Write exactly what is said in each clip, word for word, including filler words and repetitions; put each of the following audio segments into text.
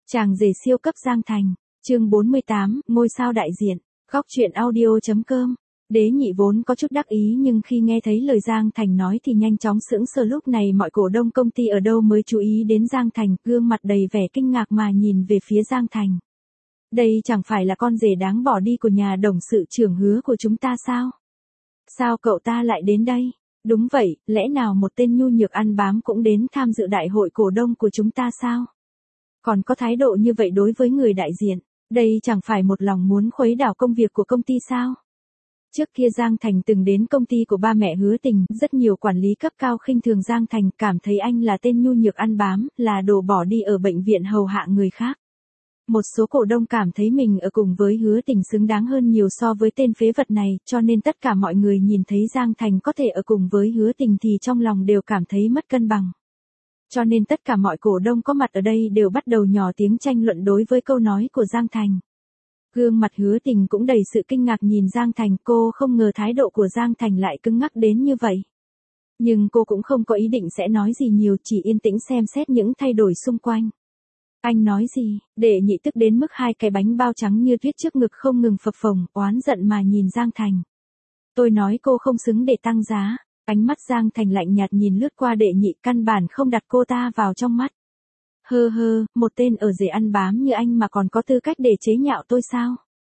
Chàng rể siêu cấp Giang Thành, chương bốn mươi tám, ngôi sao đại diện, góc truyện audio.com. Đế Nhị vốn có chút đắc ý nhưng khi nghe thấy lời Giang Thành nói thì nhanh chóng sững sờ. Lúc này mọi cổ đông công ty ở đâu mới chú ý đến Giang Thành, gương mặt đầy vẻ kinh ngạc mà nhìn về phía Giang Thành. Đây chẳng phải là con rể đáng bỏ đi của nhà董sự trưởng Hứa của chúng ta sao? Sao cậu ta lại đến đây? Đúng vậy, lẽ nào một tên nhu nhược ăn bám cũng đến tham dự đại hội cổ đông của chúng ta sao? Còn có thái độ như vậy đối với người đại diện, đây chẳng phải một lòng muốn khuấy đảo công việc của công ty sao? Trước kia Giang Thành từng đến công ty của ba mẹ Hứa Tình, rất nhiều quản lý cấp cao khinh thường Giang Thành, cảm thấy anh là tên nhu nhược ăn bám, là đồ bỏ đi ở bệnh viện hầu hạ người khác. Một số cổ đông cảm thấy mình ở cùng với Hứa Tình xứng đáng hơn nhiều so với tên phế vật này, cho nên tất cả mọi người nhìn thấy Giang Thành có thể ở cùng với Hứa Tình thì trong lòng đều cảm thấy mất cân bằng. Cho nên tất cả mọi cổ đông có mặt ở đây đều bắt đầu nhỏ tiếng tranh luận đối với câu nói của Giang Thành. Gương mặt Hứa Tình cũng đầy sự kinh ngạc nhìn Giang Thành, cô không ngờ thái độ của Giang Thành lại cứng ngắc đến như vậy. Nhưng cô cũng không có ý định sẽ nói gì nhiều, chỉ yên tĩnh xem xét những thay đổi xung quanh. Anh nói gì? Đệ Nhị tức đến mức hai cái bánh bao trắng như tuyết trước ngực không ngừng phập phồng, oán giận mà nhìn Giang Thành. Tôi nói cô không xứng để tăng giá. Ánh mắt Giang Thành lạnh nhạt nhìn lướt qua Đệ Nhị, căn bản không đặt cô ta vào trong mắt. Hơ hơ, một tên ở rể ăn bám như anh mà còn có tư cách để chế nhạo tôi sao?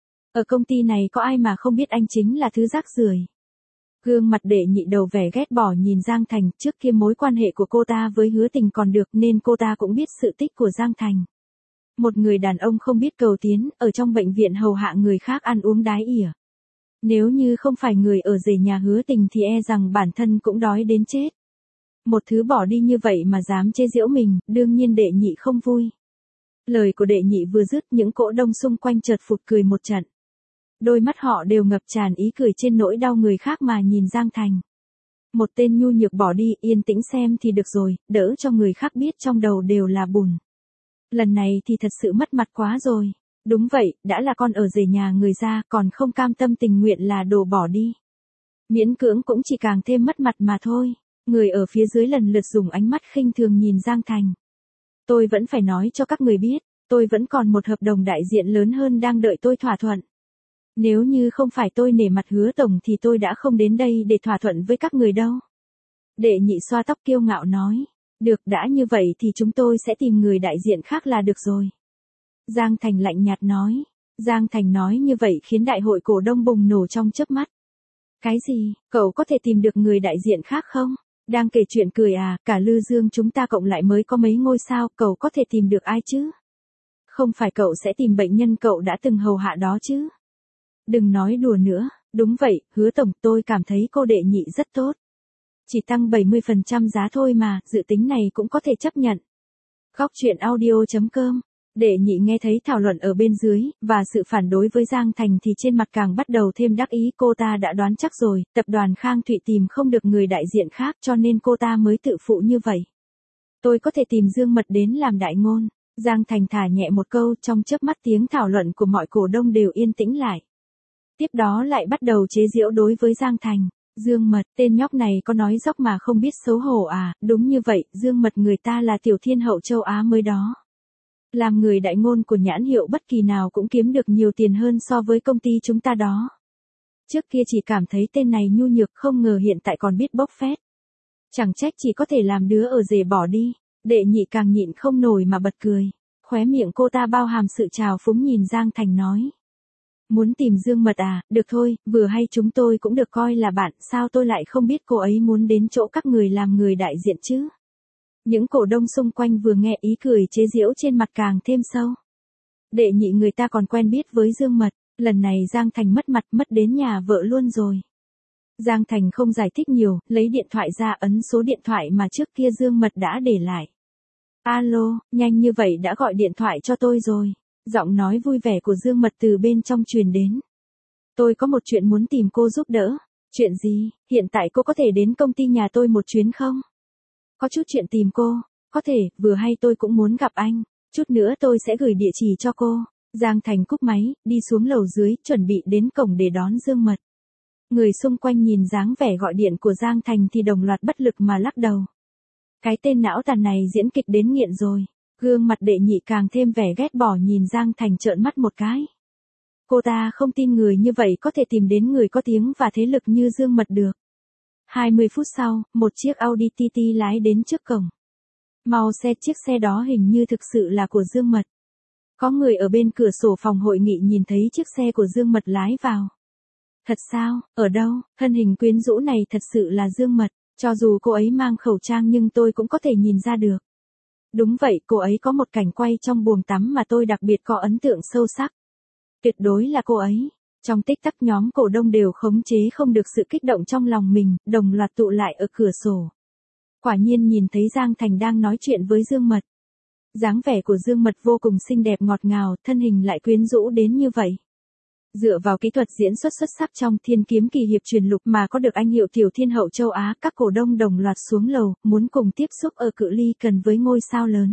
Ở công ty này có ai mà không biết anh chính là thứ rác rưởi. Gương mặt Đệ Nhị đầu vẻ ghét bỏ nhìn Giang Thành, trước kia mối quan hệ của cô ta với Hứa Tình còn được nên cô ta cũng biết sự tích của Giang Thành. Một người đàn ông không biết cầu tiến, ở trong bệnh viện hầu hạ người khác ăn uống đái ỉa. Nếu như không phải người ở rể nhà Hứa Tình thì e rằng bản thân cũng đói đến chết. Một thứ bỏ đi như vậy mà dám chế giễu mình, đương nhiên Đệ Nhị không vui. Lời của Đệ Nhị vừa dứt, những cổ đông xung quanh chợt phụt cười một trận. Đôi mắt họ đều ngập tràn ý cười trên nỗi đau người khác mà nhìn Giang Thành. Một tên nhu nhược bỏ đi, yên tĩnh xem thì được rồi, đỡ cho người khác biết trong đầu đều là bùn. Lần này thì thật sự mất mặt quá rồi. Đúng vậy, đã là con ở rể nhà người ra, còn không cam tâm tình nguyện là đồ bỏ đi. Miễn cưỡng cũng chỉ càng thêm mất mặt mà thôi. Người ở phía dưới lần lượt dùng ánh mắt khinh thường nhìn Giang Thành. Tôi vẫn phải nói cho các người biết, tôi vẫn còn một hợp đồng đại diện lớn hơn đang đợi tôi thỏa thuận. Nếu như không phải tôi nể mặt Hứa tổng thì tôi đã không đến đây để thỏa thuận với các người đâu. Đệ Nhị xoa tóc kiêu ngạo nói. Được, đã như vậy thì chúng tôi sẽ tìm người đại diện khác là được rồi. Giang Thành lạnh nhạt nói. Giang Thành nói như vậy khiến đại hội cổ đông bùng nổ trong chớp mắt. Cái gì, cậu có thể tìm được người đại diện khác không? Đang kể chuyện cười à, cả Lư Dương chúng ta cộng lại mới có mấy ngôi sao, cậu có thể tìm được ai chứ? Không phải cậu sẽ tìm bệnh nhân cậu đã từng hầu hạ đó chứ? Đừng nói đùa nữa, đúng vậy, Hứa tổng, tôi cảm thấy cô Đệ Nhị rất tốt. Chỉ tăng bảy mươi phần trăm giá thôi mà, dự tính này cũng có thể chấp nhận. Góc truyện audio.com. Đệ Nhị nghe thấy thảo luận ở bên dưới, và sự phản đối với Giang Thành thì trên mặt càng bắt đầu thêm đắc ý. Cô ta đã đoán chắc rồi, tập đoàn Khang Thụy tìm không được người đại diện khác cho nên cô ta mới tự phụ như vậy. Tôi có thể tìm Dương Mật đến làm đại ngôn. Giang Thành thả nhẹ một câu, trong chớp mắt tiếng thảo luận của mọi cổ đông đều yên tĩnh lại. Tiếp đó lại bắt đầu chế giễu đối với Giang Thành. Dương Mật, tên nhóc này có nói dóc mà không biết xấu hổ à? Đúng như vậy, Dương Mật người ta là tiểu thiên hậu châu Á mới đó. Làm người đại ngôn của nhãn hiệu bất kỳ nào cũng kiếm được nhiều tiền hơn so với công ty chúng ta đó. Trước kia chỉ cảm thấy tên này nhu nhược, không ngờ hiện tại còn biết bốc phét. Chẳng trách chỉ có thể làm đứa ở rể bỏ đi. Đệ Nhị càng nhịn không nổi mà bật cười. Khóe miệng cô ta bao hàm sự trào phúng nhìn Giang Thành nói. Muốn tìm Dương Mật à, được thôi, vừa hay chúng tôi cũng được coi là bạn, sao tôi lại không biết cô ấy muốn đến chỗ các người làm người đại diện chứ? Những cổ đông xung quanh vừa nghe ý cười chế giễu trên mặt càng thêm sâu. Đệ Nhị người ta còn quen biết với Dương Mật, lần này Giang Thành mất mặt, mất đến nhà vợ luôn rồi. Giang Thành không giải thích nhiều, lấy điện thoại ra ấn số điện thoại mà trước kia Dương Mật đã để lại. Alo, nhanh như vậy đã gọi điện thoại cho tôi rồi. Giọng nói vui vẻ của Dương Mật từ bên trong truyền đến. Tôi có một chuyện muốn tìm cô giúp đỡ. Chuyện gì, hiện tại cô có thể đến công ty nhà tôi một chuyến không? Có chút chuyện tìm cô. Có thể, vừa hay tôi cũng muốn gặp anh. Chút nữa tôi sẽ gửi địa chỉ cho cô. Giang Thành cúp máy, đi xuống lầu dưới, chuẩn bị đến cổng để đón Dương Mật. Người xung quanh nhìn dáng vẻ gọi điện của Giang Thành thì đồng loạt bất lực mà lắc đầu. Cái tên não tàn này diễn kịch đến nghiện rồi. Gương mặt đệ nhị càng thêm vẻ ghét bỏ nhìn Giang Thành trợn mắt một cái. Cô ta không tin người như vậy có thể tìm đến người có tiếng và thế lực như Dương Mật được. hai mươi phút sau, một chiếc Audi tê tê lái đến trước cổng. Mau xe chiếc xe đó hình như thực sự là của Dương Mật. Có người ở bên cửa sổ phòng hội nghị nhìn thấy chiếc xe của Dương Mật lái vào. Thật sao, ở đâu, thân hình quyến rũ này thật sự là Dương Mật, cho dù cô ấy mang khẩu trang nhưng tôi cũng có thể nhìn ra được. Đúng vậy, cô ấy có một cảnh quay trong buồng tắm mà tôi đặc biệt có ấn tượng sâu sắc. Tuyệt đối là cô ấy. Trong tích tắc nhóm cổ đông đều khống chế không được sự kích động trong lòng mình, đồng loạt tụ lại ở cửa sổ. Quả nhiên nhìn thấy Giang Thành đang nói chuyện với Dương Mật. Dáng vẻ của Dương Mật vô cùng xinh đẹp ngọt ngào, thân hình lại quyến rũ đến như vậy. Dựa vào kỹ thuật diễn xuất xuất sắc trong Thiên Kiếm Kỳ Hiệp truyền lục mà có được anh hiệu Tiểu Thiên Hậu châu Á, các cổ đông đồng loạt xuống lầu, muốn cùng tiếp xúc ở cự ly gần với ngôi sao lớn.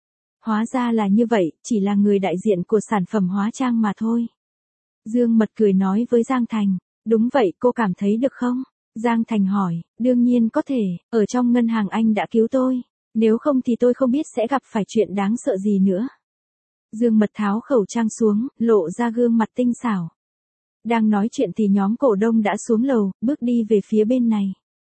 Hóa ra là như vậy, chỉ là người đại diện của sản phẩm hóa trang mà thôi. Dương Mật cười nói với Giang Thành, đúng vậy, cô cảm thấy được không? Giang Thành hỏi, đương nhiên có thể, ở trong ngân hàng anh đã cứu tôi, nếu không thì tôi không biết sẽ gặp phải chuyện đáng sợ gì nữa. Dương Mật tháo khẩu trang xuống, lộ ra gương mặt tinh xảo. Đang nói chuyện thì nhóm cổ đông đã xuống lầu, bước đi về phía bên này.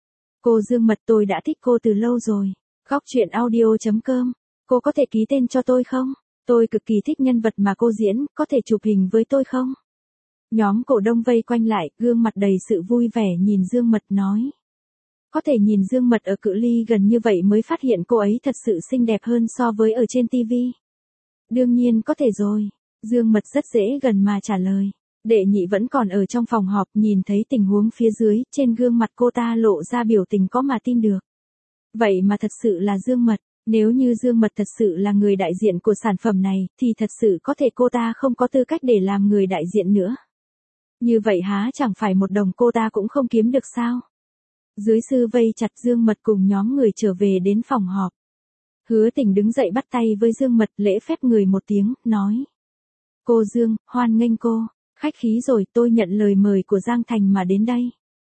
Cô Dương Mật, tôi đã thích cô từ lâu rồi. Góc truyện audio chấm com, cô có thể ký tên cho tôi không? Tôi cực kỳ thích nhân vật mà cô diễn, có thể chụp hình với tôi không? Nhóm cổ đông vây quanh lại, gương mặt đầy sự vui vẻ nhìn Dương Mật nói. Có thể nhìn Dương Mật ở cự ly gần như vậy mới phát hiện cô ấy thật sự xinh đẹp hơn so với ở trên ti vi. Đương nhiên có thể rồi. Dương Mật rất dễ gần mà trả lời. Đệ nhị vẫn còn ở trong phòng họp, nhìn thấy tình huống phía dưới, trên gương mặt cô ta lộ ra biểu tình có mà tin được. Vậy mà thật sự là Dương Mật, nếu như Dương Mật thật sự là người đại diện của sản phẩm này, thì thật sự có thể cô ta không có tư cách để làm người đại diện nữa. Như vậy há chẳng phải một đồng cô ta cũng không kiếm được sao? Dưới sư vây chặt Dương Mật cùng nhóm người trở về đến phòng họp. Hứa Tình đứng dậy bắt tay với Dương Mật, lễ phép người một tiếng, nói. Cô Dương, hoan nghênh cô, khách khí rồi, tôi nhận lời mời của Giang Thành mà đến đây.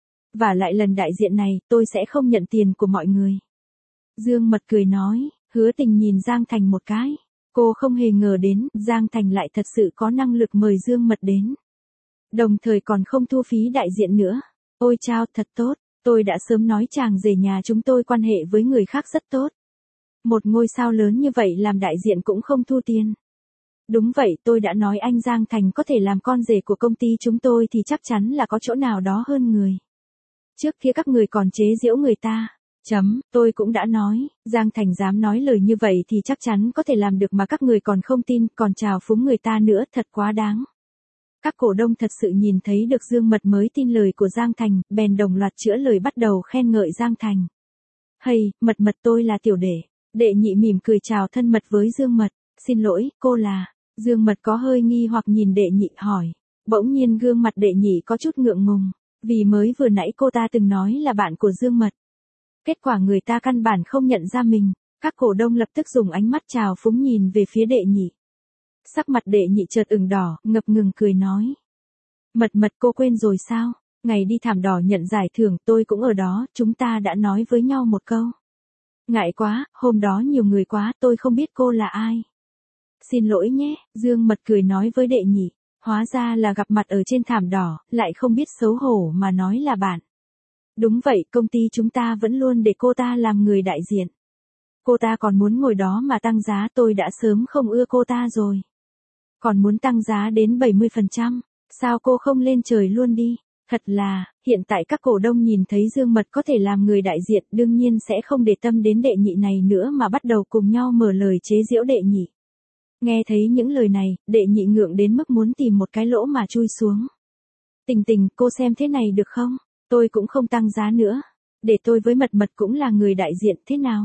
Và lại lần đại diện này, tôi sẽ không nhận tiền của mọi người. Dương Mật cười nói, Hứa Tình nhìn Giang Thành một cái. Cô không hề ngờ đến, Giang Thành lại thật sự có năng lực mời Dương Mật đến. Đồng thời còn không thu phí đại diện nữa. Ôi chao, thật tốt, tôi đã sớm nói chàng rể nhà chúng tôi quan hệ với người khác rất tốt. Một ngôi sao lớn như vậy làm đại diện cũng không thu tiền. Đúng vậy, tôi đã nói anh Giang Thành có thể làm con rể của công ty chúng tôi thì chắc chắn là có chỗ nào đó hơn người. Trước kia các người còn chế giễu người ta. Chấm, tôi cũng đã nói, Giang Thành dám nói lời như vậy thì chắc chắn có thể làm được mà các người còn không tin, còn trào phúng người ta nữa, thật quá đáng. Các cổ đông thật sự nhìn thấy được Dương Mật mới tin lời của Giang Thành, bèn đồng loạt chữa lời bắt đầu khen ngợi Giang Thành. Hay, Mật Mật tôi là tiểu đệ. Đệ nhị mỉm cười chào thân mật với Dương Mật, xin lỗi, cô là. Dương Mật có hơi nghi hoặc nhìn đệ nhị hỏi. Bỗng nhiên gương mặt đệ nhị có chút ngượng ngùng, vì mới vừa nãy cô ta từng nói là bạn của Dương Mật. Kết quả người ta căn bản không nhận ra mình, các cổ đông lập tức dùng ánh mắt trào phúng nhìn về phía đệ nhị. Sắc mặt đệ nhị chợt ửng đỏ, ngập ngừng cười nói. Mật Mật cô quên rồi sao, ngày đi thảm đỏ nhận giải thưởng tôi cũng ở đó, chúng ta đã nói với nhau một câu. Ngại quá, hôm đó nhiều người quá, tôi không biết cô là ai. Xin lỗi nhé, Dương Mật cười nói với đệ nhị, hóa ra là gặp mặt ở trên thảm đỏ, lại không biết xấu hổ mà nói là bạn. Đúng vậy, công ty chúng ta vẫn luôn để cô ta làm người đại diện. Cô ta còn muốn ngồi đó mà tăng giá, tôi đã sớm không ưa cô ta rồi. Còn muốn tăng giá đến bảy mươi phần trăm, sao cô không lên trời luôn đi? Thật là, hiện tại các cổ đông nhìn thấy Dương Mật có thể làm người đại diện đương nhiên sẽ không để tâm đến đệ nhị này nữa mà bắt đầu cùng nhau mở lời chế giễu đệ nhị. Nghe thấy những lời này, đệ nhị ngượng đến mức muốn tìm một cái lỗ mà chui xuống. Tình Tình, cô xem thế này được không? Tôi cũng không tăng giá nữa. Để tôi với Mật Mật cũng là người đại diện thế nào?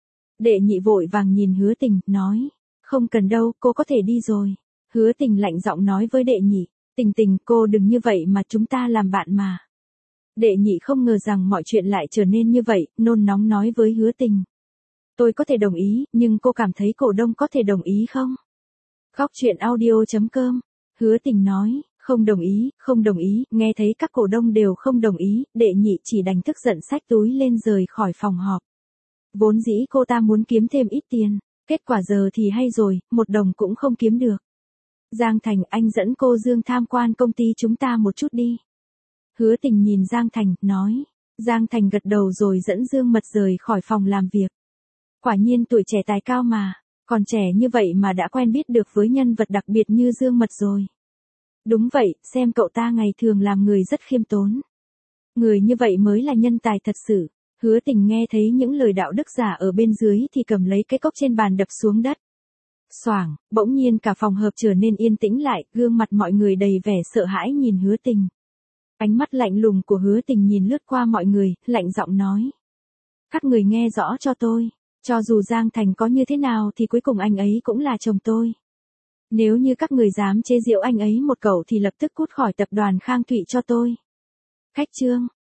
Đệ nhị vội vàng nhìn Hứa Tình, nói. Không cần đâu, cô có thể đi rồi. Hứa Tình lạnh giọng nói với đệ nhị. Tình Tình, cô đừng như vậy mà chúng ta làm bạn mà. Đệ nhị không ngờ rằng mọi chuyện lại trở nên như vậy, nôn nóng nói với Hứa Tình. Tôi có thể đồng ý, nhưng cô cảm thấy cổ đông có thể đồng ý không? Góc truyện audio chấm com, Hứa Tình nói, không đồng ý, không đồng ý, nghe thấy các cổ đông đều không đồng ý, đệ nhị chỉ đành tức giận xách túi lên rời khỏi phòng họp. Vốn dĩ cô ta muốn kiếm thêm ít tiền, Kết quả giờ thì hay rồi, một đồng cũng không kiếm được. Giang Thành, anh dẫn cô Dương tham quan công ty chúng ta một chút đi. Hứa Tình nhìn Giang Thành, nói. Giang Thành gật đầu rồi dẫn Dương Mật rời khỏi phòng làm việc. Quả nhiên tuổi trẻ tài cao mà, còn trẻ như vậy mà đã quen biết được với nhân vật đặc biệt như Dương Mật rồi. Đúng vậy, xem cậu ta ngày thường làm người rất khiêm tốn. Người như vậy mới là nhân tài thật sự. Hứa Tình nghe thấy những lời đạo đức giả ở bên dưới thì cầm lấy cái cốc trên bàn đập xuống đất. Xoảng, bỗng nhiên cả phòng hợp trở nên yên tĩnh lại, gương mặt mọi người đầy vẻ sợ hãi nhìn Hứa Tình. Ánh mắt lạnh lùng của Hứa Tình nhìn lướt qua mọi người, lạnh giọng nói. Các người nghe rõ cho tôi, cho dù Giang Thành có như thế nào thì cuối cùng anh ấy cũng là chồng tôi. Nếu như các người dám chế giễu anh ấy một câu thì lập tức cút khỏi tập đoàn Khang Thụy cho tôi. Khách trương,